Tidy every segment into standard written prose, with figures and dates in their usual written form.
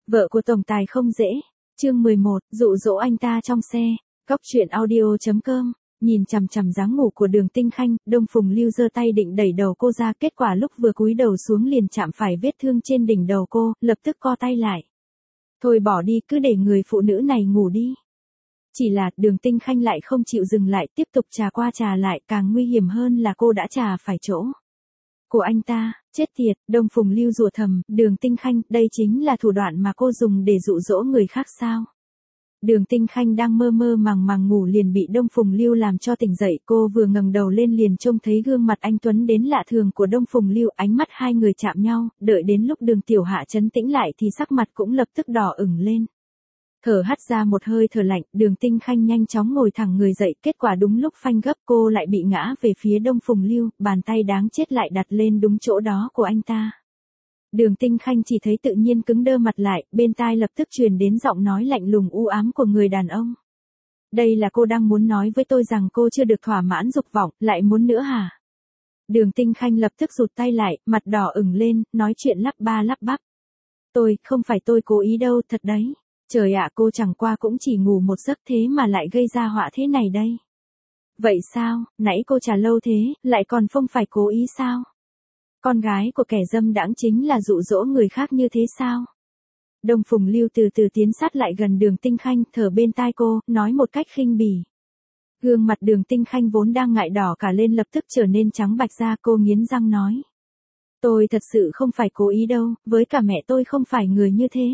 Vợ của tổng tài không dễ. Chương 11, dụ dỗ anh ta trong xe. Góc truyện audio.com. Nhìn chằm chằm dáng ngủ của Đường Tinh Khanh, Đông Phùng Lưu giơ tay định đẩy đầu cô ra, kết quả lúc vừa cúi đầu xuống liền chạm phải vết thương trên đỉnh đầu cô, lập tức co tay lại. Thôi bỏ đi, cứ để người phụ nữ này ngủ đi. Chỉ là Đường Tinh Khanh lại không chịu dừng lại, tiếp tục trà qua trà lại, càng nguy hiểm hơn là cô đã trà phải chỗ của anh ta. Chết tiệt, Đông Phùng Lưu rủa thầm, Đường Tinh Khanh, đây chính là thủ đoạn mà cô dùng để dụ dỗ người khác sao? Đường Tinh Khanh đang mơ mơ màng màng ngủ liền bị Đông Phùng Lưu làm cho tỉnh dậy, cô vừa ngẩng đầu lên liền trông thấy gương mặt anh tuấn đến lạ thường của Đông Phùng Lưu, ánh mắt hai người chạm nhau, đợi đến lúc Đường Tiểu Hạ trấn tĩnh lại thì sắc mặt cũng lập tức đỏ ửng lên. Thở hắt ra một hơi thở lạnh, Đường Tinh Khanh nhanh chóng ngồi thẳng người dậy, kết quả đúng lúc phanh gấp cô lại bị ngã về phía Đông Phùng Lưu, bàn tay đáng chết lại đặt lên đúng chỗ đó của anh ta. Đường Tinh Khanh chỉ thấy tự nhiên cứng đơ mặt lại, bên tai lập tức truyền đến giọng nói lạnh lùng u ám của người đàn ông. Đây là cô đang muốn nói với tôi rằng cô chưa được thỏa mãn dục vọng, lại muốn nữa hả? Đường Tinh Khanh lập tức rụt tay lại, mặt đỏ ửng lên, nói chuyện lắp ba lắp bắp. Không phải tôi cố ý đâu, thật đấy. Trời ạ, cô chẳng qua cũng chỉ ngủ một giấc thế mà lại gây ra họa thế này đây. Vậy sao, nãy cô trả lâu thế, lại còn không phải cố ý sao? Con gái của kẻ dâm đãng chính là dụ dỗ người khác như thế sao? Đông Phùng Lưu từ từ tiến sát lại gần Đường Tinh Khanh, thở bên tai cô, nói một cách khinh bỉ. Gương mặt Đường Tinh Khanh vốn đang ngại đỏ cả lên lập tức trở nên trắng bạch ra, cô nghiến răng nói. Tôi thật sự không phải cố ý đâu, với cả mẹ tôi không phải người như thế.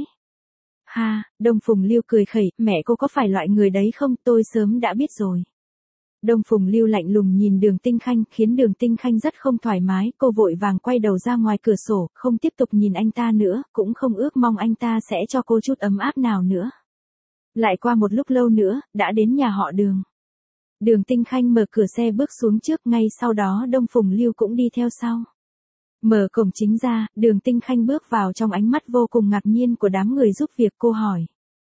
Ha, Đông Phùng Lưu cười khẩy, mẹ cô có phải loại người đấy không, tôi sớm đã biết rồi. Đông Phùng Lưu lạnh lùng nhìn Đường Tinh Khanh, khiến Đường Tinh Khanh rất không thoải mái, cô vội vàng quay đầu ra ngoài cửa sổ, không tiếp tục nhìn anh ta nữa, cũng không ước mong anh ta sẽ cho cô chút ấm áp nào nữa. Lại qua một lúc lâu nữa, đã đến nhà họ Đường. Đường Tinh Khanh mở cửa xe bước xuống trước, ngay sau đó Đông Phùng Lưu cũng đi theo sau. Mở cổng chính ra, Đường Tinh Khanh bước vào trong ánh mắt vô cùng ngạc nhiên của đám người giúp việc, cô hỏi.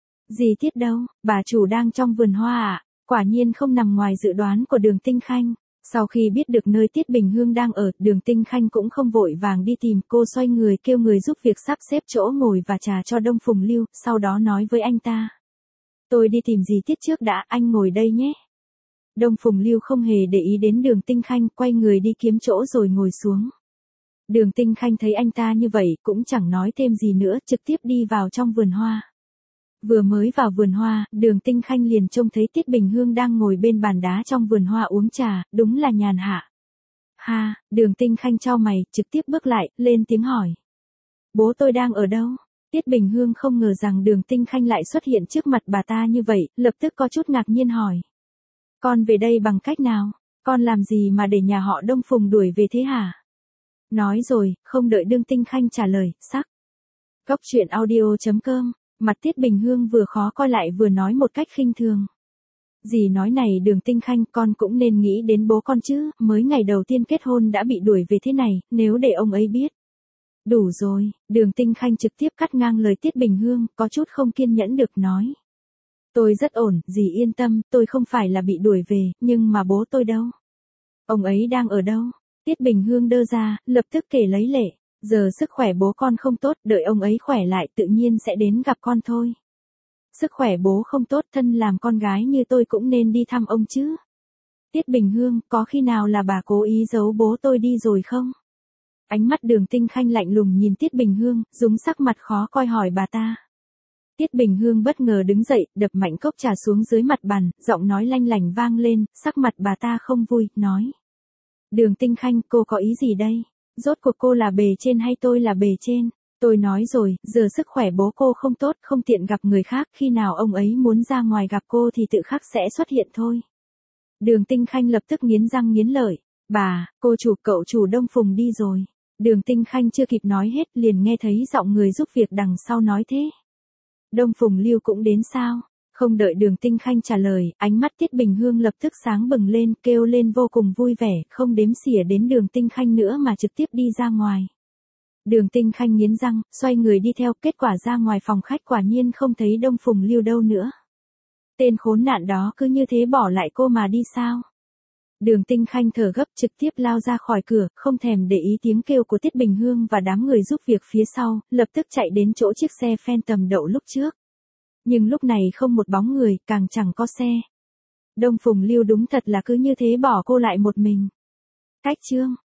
Dì Tiết đâu, bà chủ đang trong vườn hoa ạ? Quả nhiên không nằm ngoài dự đoán của Đường Tinh Khanh. Sau khi biết được nơi Tiết Bình Hương đang ở, Đường Tinh Khanh cũng không vội vàng đi tìm, cô xoay người kêu người giúp việc sắp xếp chỗ ngồi và trà cho Đông Phùng Lưu, sau đó nói với anh ta. Tôi đi tìm dì Tiết trước đã, anh ngồi đây nhé. Đông Phùng Lưu không hề để ý đến Đường Tinh Khanh, quay người đi kiếm chỗ rồi ngồi xuống. Đường Tinh Khanh thấy anh ta như vậy, cũng chẳng nói thêm gì nữa, trực tiếp đi vào trong vườn hoa. Vừa mới vào vườn hoa, Đường Tinh Khanh liền trông thấy Tiết Bình Hương đang ngồi bên bàn đá trong vườn hoa uống trà, đúng là nhàn hạ. Ha, Đường Tinh Khanh chau mày, trực tiếp bước lại, lên tiếng hỏi. Bố tôi đang ở đâu? Tiết Bình Hương không ngờ rằng Đường Tinh Khanh lại xuất hiện trước mặt bà ta như vậy, lập tức có chút ngạc nhiên hỏi. Con về đây bằng cách nào? Con làm gì mà để nhà họ Đông Phùng đuổi về thế hả? Nói rồi, không đợi Đường Tinh Khanh trả lời, sắc. Góc truyện audio.com. Mặt Tiết Bình Hương vừa khó coi lại vừa nói một cách khinh thường. Dì nói này Đường Tinh Khanh, con cũng nên nghĩ đến bố con chứ, mới ngày đầu tiên kết hôn đã bị đuổi về thế này, nếu để ông ấy biết. Đủ rồi, Đường Tinh Khanh trực tiếp cắt ngang lời Tiết Bình Hương, có chút không kiên nhẫn được nói. Tôi rất ổn, dì yên tâm, tôi không phải là bị đuổi về, nhưng mà bố tôi đâu? Ông ấy đang ở đâu? Tiết Bình Hương đơ ra, lập tức kể lấy lệ. Giờ sức khỏe bố con không tốt, đợi ông ấy khỏe lại tự nhiên sẽ đến gặp con thôi. Sức khỏe bố không tốt, thân làm con gái như tôi cũng nên đi thăm ông chứ. Tiết Bình Hương, có khi nào là bà cố ý giấu bố tôi đi rồi không? Ánh mắt Đường Tinh Khanh lạnh lùng nhìn Tiết Bình Hương, dùng sắc mặt khó coi hỏi bà ta. Tiết Bình Hương bất ngờ đứng dậy, đập mạnh cốc trà xuống dưới mặt bàn, giọng nói lanh lảnh vang lên, sắc mặt bà ta không vui, nói. Đường Tinh Khanh, cô có ý gì đây? Rốt cuộc cô là bề trên hay tôi là bề trên? Tôi nói rồi, giờ sức khỏe bố cô không tốt, không tiện gặp người khác, khi nào ông ấy muốn ra ngoài gặp cô thì tự khắc sẽ xuất hiện thôi. Đường Tinh Khanh lập tức nghiến răng nghiến lợi. Bà, cô chủ, cậu chủ Đông Phùng đi rồi. Đường Tinh Khanh chưa kịp nói hết liền nghe thấy giọng người giúp việc đằng sau nói thế. Đông Phùng Lưu cũng đến sao? Không đợi Đường Tinh Khanh trả lời, ánh mắt Tiết Bình Hương lập tức sáng bừng lên, kêu lên vô cùng vui vẻ, không đếm xỉa đến Đường Tinh Khanh nữa mà trực tiếp đi ra ngoài. Đường Tinh Khanh nghiến răng, xoay người đi theo, kết quả ra ngoài phòng khách quả nhiên không thấy Đông Phùng Lưu đâu nữa. Tên khốn nạn đó cứ như thế bỏ lại cô mà đi sao? Đường Tinh Khanh thở gấp trực tiếp lao ra khỏi cửa, không thèm để ý tiếng kêu của Tiết Bình Hương và đám người giúp việc phía sau, lập tức chạy đến chỗ chiếc xe Phantom đậu lúc trước. Nhưng lúc này không một bóng người, càng chẳng có xe. Đông Phùng Lưu đúng thật là cứ như thế bỏ cô lại một mình. Cách chương